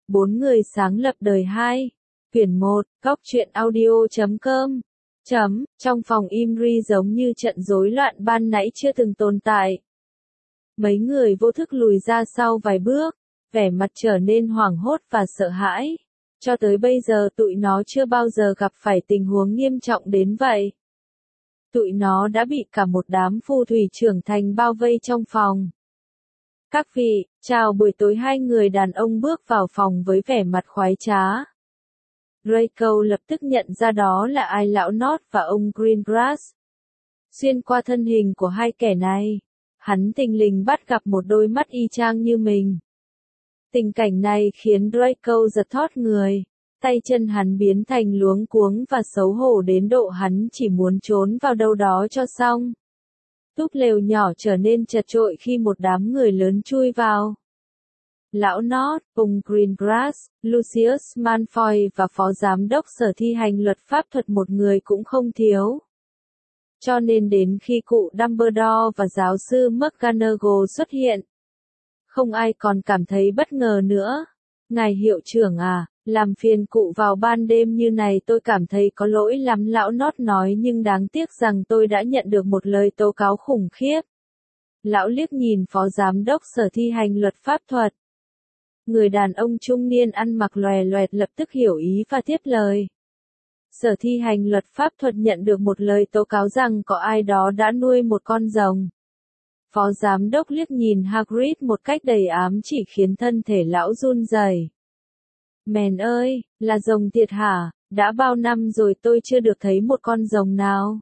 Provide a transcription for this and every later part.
4 người sáng lập đời 2. Quyển 1, Góc truyện audio.com. Trong phòng im ri giống như trận rối loạn ban nãy chưa từng tồn tại. Mấy người vô thức lùi ra sau vài bước, vẻ mặt trở nên hoảng hốt và sợ hãi. Cho tới bây giờ tụi nó chưa bao giờ gặp phải tình huống nghiêm trọng đến vậy. Tụi nó đã bị cả một đám phù thủy trưởng thành bao vây trong phòng. Các vị, chào buổi tối. Hai người đàn ông bước vào phòng với vẻ mặt khoái trá. Draco lập tức nhận ra đó là ai lão Nod và ông Greengrass. Xuyên qua thân hình của hai kẻ này, hắn thình lình bắt gặp một đôi mắt y chang như mình. Tình cảnh này khiến Draco giật thót người, tay chân hắn biến thành luống cuống và xấu hổ đến độ hắn chỉ muốn trốn vào đâu đó cho xong. Túp lều nhỏ trở nên chật chội khi một đám người lớn chui vào. Lão Nod, ông Greengrass, Lucius Malfoy và phó giám đốc sở thi hành luật pháp thuật một người cũng không thiếu. Cho nên đến khi cụ Dumbledore và giáo sư McGonagall xuất hiện, không ai còn cảm thấy bất ngờ nữa. Ngài hiệu trưởng à, làm phiền cụ vào ban đêm như này tôi cảm thấy có lỗi lắm, lão Nod nói, nhưng đáng tiếc rằng tôi đã nhận được một lời tố cáo khủng khiếp. Lão liếc nhìn phó giám đốc sở thi hành luật pháp thuật. Người đàn ông trung niên ăn mặc lòe loẹt lập tức hiểu ý và tiếp lời. Sở thi hành luật pháp thuật nhận được một lời tố cáo rằng có ai đó đã nuôi một con rồng. Phó giám đốc liếc nhìn Hagrid một cách đầy ám chỉ khiến thân thể lão run rẩy. Mèn ơi, là rồng thiệt hả? Đã bao năm rồi tôi chưa được thấy một con rồng nào.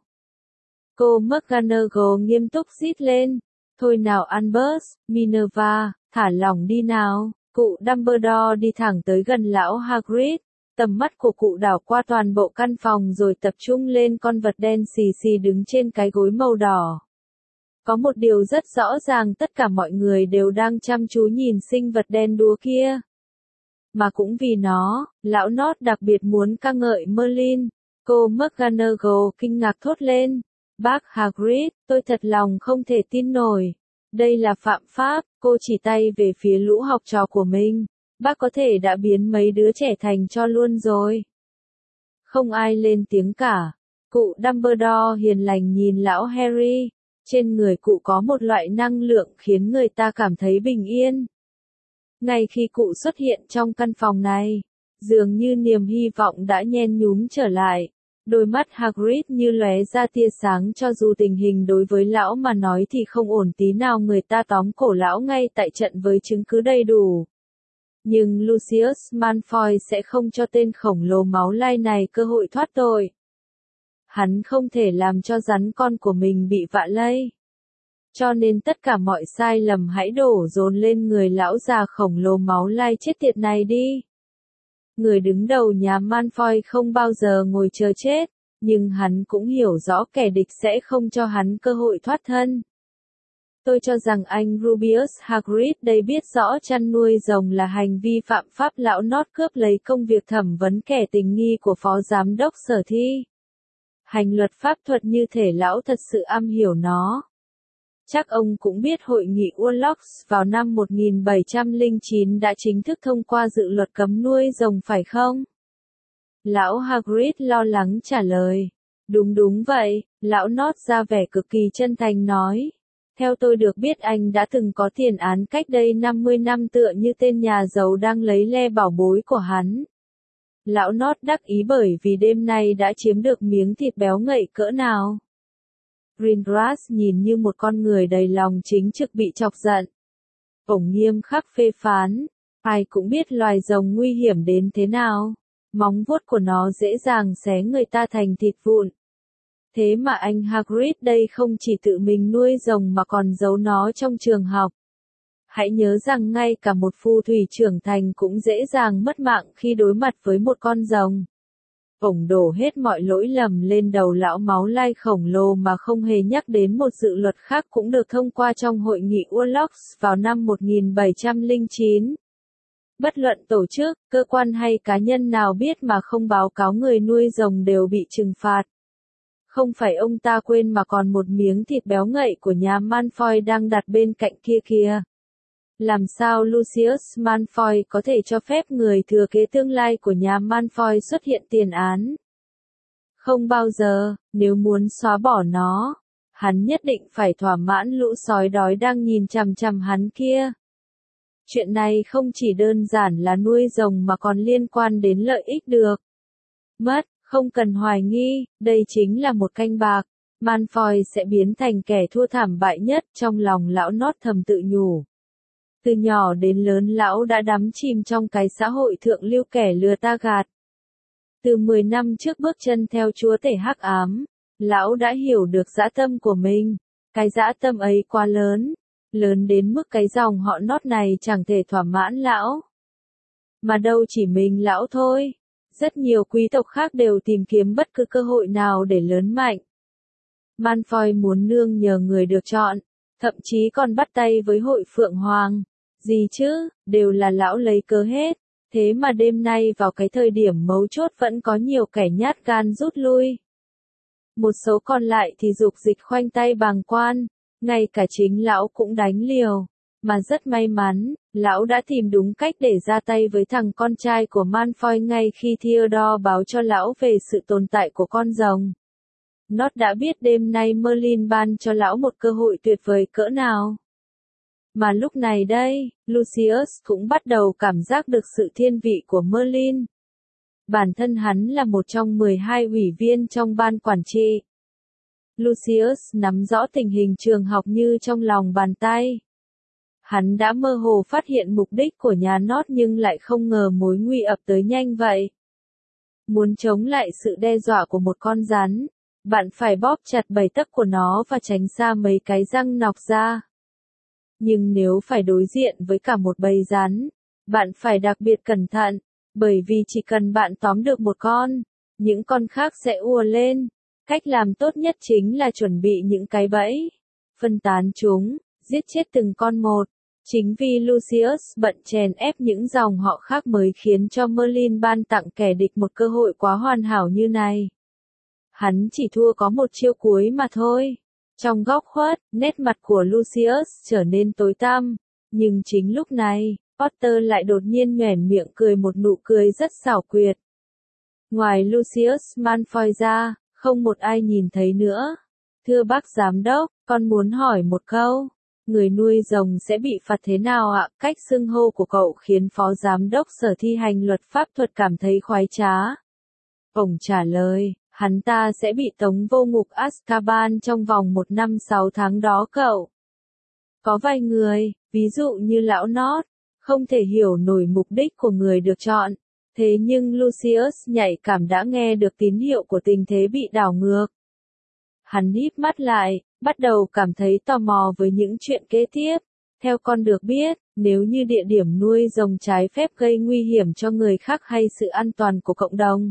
Cô McGonagall nghiêm túc rít lên. Thôi nào Albus, Minerva, thả lỏng đi nào. Cụ Dumbledore đi thẳng tới gần lão Hagrid. Tầm mắt của cụ đảo qua toàn bộ căn phòng rồi tập trung lên con vật đen xì xì đứng trên cái gối màu đỏ. Có một điều rất rõ ràng, tất cả mọi người đều đang chăm chú nhìn sinh vật đen đúa kia. Mà cũng vì nó, lão Nod đặc biệt muốn ca ngợi Merlin. Cô McGonagall kinh ngạc thốt lên. Bác Hagrid, tôi thật lòng không thể tin nổi. Đây là phạm pháp. Cô chỉ tay về phía lũ học trò của mình. Bác có thể đã biến mấy đứa trẻ thành tro luôn rồi. Không ai lên tiếng cả. Cụ Dumbledore hiền lành nhìn lão Harry. Trên người cụ có một loại năng lượng khiến người ta cảm thấy bình yên. Ngay khi cụ xuất hiện trong căn phòng này, dường như niềm hy vọng đã nhen nhúm trở lại. Đôi mắt Hagrid như lóe ra tia sáng, cho dù tình hình đối với lão mà nói thì không ổn tí nào, người ta tóm cổ lão ngay tại trận với chứng cứ đầy đủ. Nhưng Lucius Malfoy sẽ không cho tên khổng lồ máu lai này cơ hội thoát tội. Hắn không thể làm cho rắn con của mình bị vạ lây. Cho nên tất cả mọi sai lầm hãy đổ dồn lên người lão già khổng lồ máu lai chết tiệt này đi. Người đứng đầu nhà Malfoy không bao giờ ngồi chờ chết, nhưng hắn cũng hiểu rõ kẻ địch sẽ không cho hắn cơ hội thoát thân. Tôi cho rằng anh Rubius Hagrid đây biết rõ chăn nuôi rồng là hành vi phạm pháp. Lão Nod cướp lấy công việc thẩm vấn kẻ tình nghi của phó giám đốc sở thi hành luật pháp thuật như thể lão thật sự am hiểu nó. Chắc ông cũng biết hội nghị Urlox vào năm 1709 đã chính thức thông qua dự luật cấm nuôi rồng phải không? Lão Hagrid lo lắng trả lời. Đúng vậy, lão Nod ra vẻ cực kỳ chân thành nói. Theo tôi được biết anh đã từng có tiền án cách đây 50 năm tựa như tên nhà giàu đang lấy le bảo bối của hắn. Lão Nod đắc ý bởi vì đêm nay đã chiếm được miếng thịt béo ngậy cỡ nào. Greengrass nhìn như một con người đầy lòng chính trực bị chọc giận. Ông nghiêm khắc phê phán. Ai cũng biết loài rồng nguy hiểm đến thế nào. Móng vuốt của nó dễ dàng xé người ta thành thịt vụn. Thế mà anh Hagrid đây không chỉ tự mình nuôi rồng mà còn giấu nó trong trường học. Hãy nhớ rằng ngay cả một phù thủy trưởng thành cũng dễ dàng mất mạng khi đối mặt với một con rồng. Ông đổ hết mọi lỗi lầm lên đầu lão máu lai khổng lồ mà không hề nhắc đến một dự luật khác cũng được thông qua trong hội nghị Urlox vào năm 1709. Bất luận tổ chức, cơ quan hay cá nhân nào biết mà không báo cáo người nuôi rồng đều bị trừng phạt. Không phải ông ta quên mà còn một miếng thịt béo ngậy của nhà Malfoy đang đặt bên cạnh kia kìa. Làm sao Lucius Malfoy có thể cho phép người thừa kế tương lai của nhà Malfoy xuất hiện tiền án? Không bao giờ, nếu muốn xóa bỏ nó, hắn nhất định phải thỏa mãn lũ sói đói đang nhìn chằm chằm hắn kia. Chuyện này không chỉ đơn giản là nuôi rồng mà còn liên quan đến lợi ích được mất, không cần hoài nghi, đây chính là một canh bạc. Malfoy sẽ biến thành kẻ thua thảm bại nhất, trong lòng lão Nót thầm tự nhủ. Từ nhỏ đến lớn lão đã đắm chìm trong cái xã hội thượng lưu kẻ lừa ta gạt. Từ 10 năm trước bước chân theo chúa tể hắc ám, lão đã hiểu được dã tâm của mình. Cái dã tâm ấy quá lớn, lớn đến mức cái dòng họ Nót này chẳng thể thỏa mãn lão. Mà đâu chỉ mình lão thôi, rất nhiều quý tộc khác đều tìm kiếm bất cứ cơ hội nào để lớn mạnh. Malfoy muốn nương nhờ người được chọn, thậm chí còn bắt tay với hội Phượng Hoàng. Gì chứ, đều là lão lấy cớ hết. Thế mà đêm nay vào cái thời điểm mấu chốt vẫn có nhiều kẻ nhát gan rút lui. Một số còn lại thì dục dịch khoanh tay bàng quan, ngay cả chính lão cũng đánh liều. Mà rất may mắn, lão đã tìm đúng cách để ra tay với thằng con trai của Malfoy ngay khi Theodore báo cho lão về sự tồn tại của con rồng. Nót đã biết đêm nay Merlin ban cho lão một cơ hội tuyệt vời cỡ nào. Mà lúc này đây, Lucius cũng bắt đầu cảm giác được sự thiên vị của Merlin. Bản thân hắn là một trong 12 ủy viên trong ban quản trị. Lucius nắm rõ tình hình trường học như trong lòng bàn tay. Hắn đã mơ hồ phát hiện mục đích của nhà Nót nhưng lại không ngờ mối nguy ập tới nhanh vậy. Muốn chống lại sự đe dọa của một con rắn, bạn phải bóp chặt 7 tấc của nó và tránh xa mấy cái răng nọc ra. Nhưng nếu phải đối diện với cả một bầy rắn, bạn phải đặc biệt cẩn thận, bởi vì chỉ cần bạn tóm được một con, những con khác sẽ ùa lên. Cách làm tốt nhất chính là chuẩn bị những cái bẫy, phân tán chúng, giết chết từng con một. Chính vì Lucius bận chèn ép những dòng họ khác mới khiến cho Merlin ban tặng kẻ địch một cơ hội quá hoàn hảo như này. Hắn chỉ thua có một chiêu cuối mà thôi. Trong góc khuất, nét mặt của Lucius trở nên tối tăm. Nhưng chính lúc này, Potter lại đột nhiên nhoẻn miệng cười một nụ cười rất xảo quyệt. Ngoài Lucius Malfoy ra, không một ai nhìn thấy nữa. Thưa bác giám đốc, con muốn hỏi một câu. Người nuôi rồng sẽ bị phạt thế nào ạ? Cách xưng hô của cậu khiến phó giám đốc sở thi hành luật pháp thuật cảm thấy khoái trá. Ông trả lời, hắn ta sẽ bị tống vô ngục Azkaban trong vòng 1 năm 6 tháng đó cậu. Có vài người, ví dụ như lão Nót, không thể hiểu nổi mục đích của người được chọn. Thế nhưng Lucius nhạy cảm đã nghe được tín hiệu của tình thế bị đảo ngược. Hắn híp mắt lại, bắt đầu cảm thấy tò mò với những chuyện kế tiếp. Theo con được biết, nếu như địa điểm nuôi rồng trái phép gây nguy hiểm cho người khác hay sự an toàn của cộng đồng,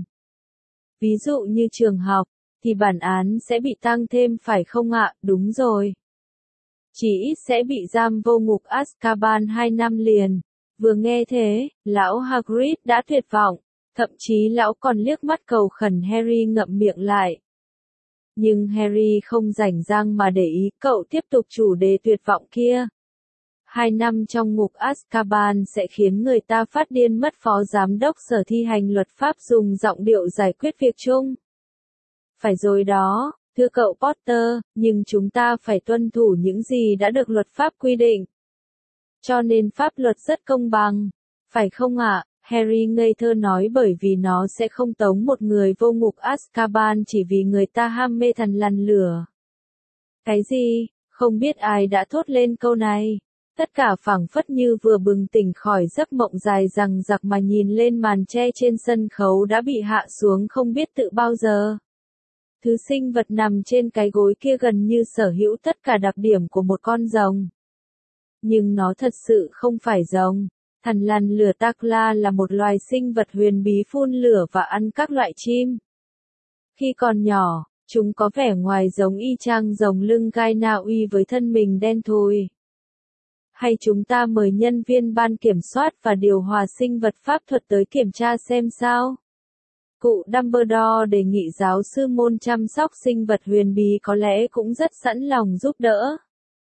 ví dụ như trường học, thì bản án sẽ bị tăng thêm phải không ạ? Đúng rồi. Chỉ ít sẽ bị giam vô ngục Azkaban 2 năm liền. Vừa nghe thế, lão Hagrid đã tuyệt vọng, thậm chí lão còn liếc mắt cầu khẩn Harry ngậm miệng lại. Nhưng Harry không rảnh rang mà để ý, cậu tiếp tục chủ đề tuyệt vọng kia. 2 năm trong ngục Azkaban sẽ khiến người ta phát điên mất. Phó giám đốc sở thi hành luật pháp dùng giọng điệu giải quyết việc chung. Phải rồi đó, thưa cậu Potter, nhưng chúng ta phải tuân thủ những gì đã được luật pháp quy định. Cho nên pháp luật rất công bằng, phải không ạ? Harry ngây thơ nói, bởi vì nó sẽ không tống một người vô ngục Azkaban chỉ vì người ta ham mê thần lằn lửa. Cái gì? Không biết ai đã thốt lên câu này. Tất cả phảng phất như vừa bừng tỉnh khỏi giấc mộng dài dằng dặc mà nhìn lên màn che trên sân khấu đã bị hạ xuống không biết tự bao giờ. Thứ sinh vật nằm trên cái gối kia gần như sở hữu tất cả đặc điểm của một con rồng. Nhưng nó thật sự không phải rồng. Thần lằn lửa Takla là một loài sinh vật huyền bí phun lửa và ăn các loại chim. Khi còn nhỏ, chúng có vẻ ngoài giống y chang rồng lưng gai Na Uy với thân mình đen thui. Hay chúng ta mời nhân viên ban kiểm soát và điều hòa sinh vật pháp thuật tới kiểm tra xem sao? Cụ Dumbledore đề nghị giáo sư môn chăm sóc sinh vật huyền bí có lẽ cũng rất sẵn lòng giúp đỡ.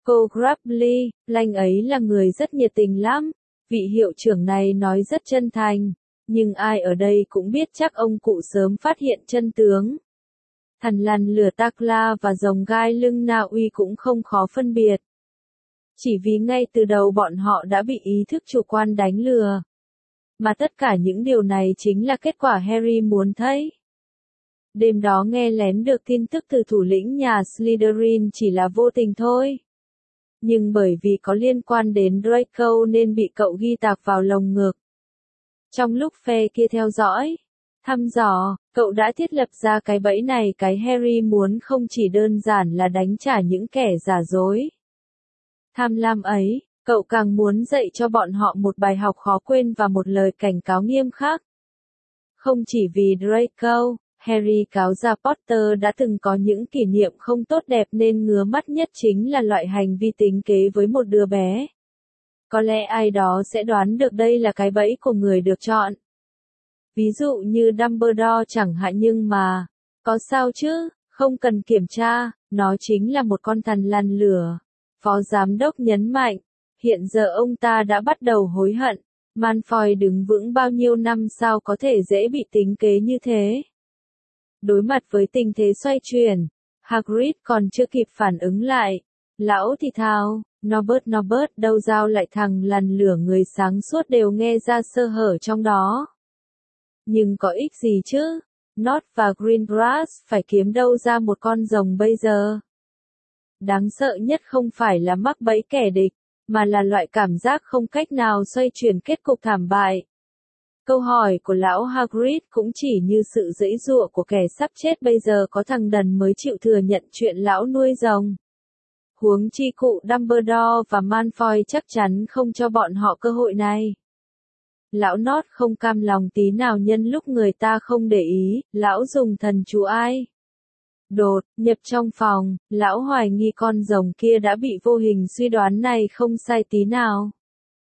Cô Grapply, Lanh ấy là người rất nhiệt tình lắm. Vị hiệu trưởng này nói rất chân thành. Nhưng ai ở đây cũng biết chắc ông cụ sớm phát hiện chân tướng. Thằn lằn lửa Takla và rồng gai lưng Na Uy cũng không khó phân biệt. Chỉ vì ngay từ đầu bọn họ đã bị ý thức chủ quan đánh lừa. Mà tất cả những điều này chính là kết quả Harry muốn thấy. Đêm đó nghe lén được tin tức từ thủ lĩnh nhà Slytherin chỉ là vô tình thôi. Nhưng bởi vì có liên quan đến Draco nên bị cậu ghi tạc vào lồng ngực. Trong lúc phe kia theo dõi, thăm dò, cậu đã thiết lập ra cái bẫy này. Cái Harry muốn không chỉ đơn giản là đánh trả những kẻ giả dối tham lam ấy, cậu càng muốn dạy cho bọn họ một bài học khó quên và một lời cảnh cáo nghiêm khắc. Không chỉ vì Draco, Harry cáo ra Potter đã từng có những kỷ niệm không tốt đẹp nên ngứa mắt nhất chính là loại hành vi tính kế với một đứa bé. Có lẽ ai đó sẽ đoán được đây là cái bẫy của người được chọn. Ví dụ như Dumbledore chẳng hạn, nhưng mà, có sao chứ, không cần kiểm tra, nó chính là một con thằn lằn lửa. Phó giám đốc nhấn mạnh, hiện giờ ông ta đã bắt đầu hối hận. Malfoy đứng vững bao nhiêu năm sao có thể dễ bị tính kế như thế. Đối mặt với tình thế xoay chuyển, Hagrid còn chưa kịp phản ứng lại. Lão thì thào, Norbert, đâu giao lại thằng lằn lửa người sáng suốt đều nghe ra sơ hở trong đó. Nhưng có ích gì chứ? Nott và Greengrass phải kiếm đâu ra một con rồng bây giờ? Đáng sợ nhất không phải là mắc bẫy kẻ địch, mà là loại cảm giác không cách nào xoay chuyển kết cục thảm bại. Câu hỏi của lão Hagrid cũng chỉ như sự giãy giụa của kẻ sắp chết. Bây giờ có thằng đần mới chịu thừa nhận chuyện lão nuôi rồng. Huống chi cụ Dumbledore và Malfoy chắc chắn không cho bọn họ cơ hội này. Lão Nott không cam lòng tí nào. Nhân lúc người ta không để ý, lão dùng thần chú ai đột nhập trong phòng. Lão hoài nghi con rồng kia đã bị vô hình. Suy đoán này không sai tí nào.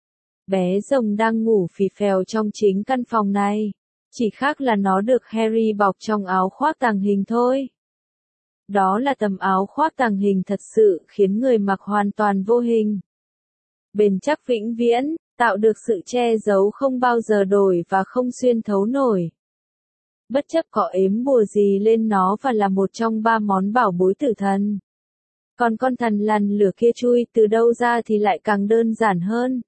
Bé rồng đang ngủ phì phèo trong chính căn phòng này. Chỉ khác là nó được Harry bọc trong áo khoác tàng hình thôi. Đó là tấm áo khoác tàng hình thật sự, khiến người mặc hoàn toàn vô hình. Bền chắc vĩnh viễn, tạo được sự che giấu không bao giờ đổi và không xuyên thấu nổi. Bất chấp có ếm bùa gì lên nó, và là một trong 3 món bảo bối tử thần. Còn con thằn lằn lửa kia chui từ đâu ra thì lại càng đơn giản hơn.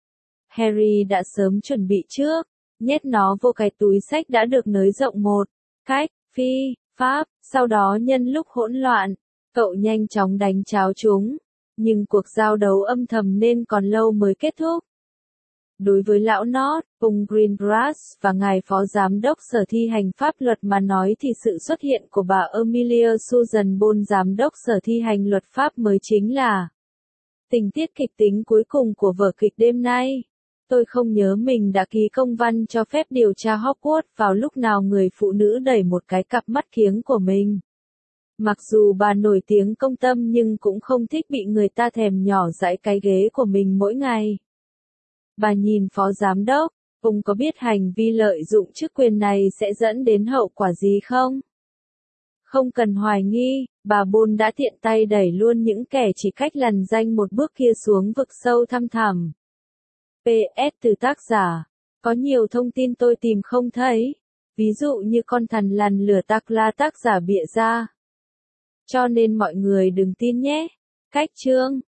Harry đã sớm chuẩn bị trước, nhét nó vô cái túi xách đã được nới rộng một cách phi pháp, sau đó nhân lúc hỗn loạn, cậu nhanh chóng đánh tráo chúng, nhưng cuộc giao đấu âm thầm nên còn lâu mới kết thúc. Đối với lão Nott, ông Greengrass và ngài phó giám đốc sở thi hành pháp luật mà nói thì sự xuất hiện của bà Amelia Susan Bond giám đốc sở thi hành luật pháp mới chính là tình tiết kịch tính cuối cùng của vở kịch đêm nay. Tôi không nhớ mình đã ký công văn cho phép điều tra Hogwarts vào lúc nào người phụ nữ đẩy một cái cặp mắt kiếng của mình. Mặc dù bà nổi tiếng công tâm nhưng cũng không thích bị người ta thèm nhỏ dãi cái ghế của mình mỗi ngày. Bà nhìn phó giám đốc, ông có biết hành vi lợi dụng chức quyền này sẽ dẫn đến hậu quả gì không? Không cần hoài nghi, bà Bond đã tiện tay đẩy luôn những kẻ chỉ cách lằn danh một bước kia xuống vực sâu thăm thẳm. PS từ tác giả. Có nhiều thông tin tôi tìm không thấy. Ví dụ như con thằn lằn lửa Takla tác giả bịa ra. Cho nên mọi người đừng tin nhé. Cách chương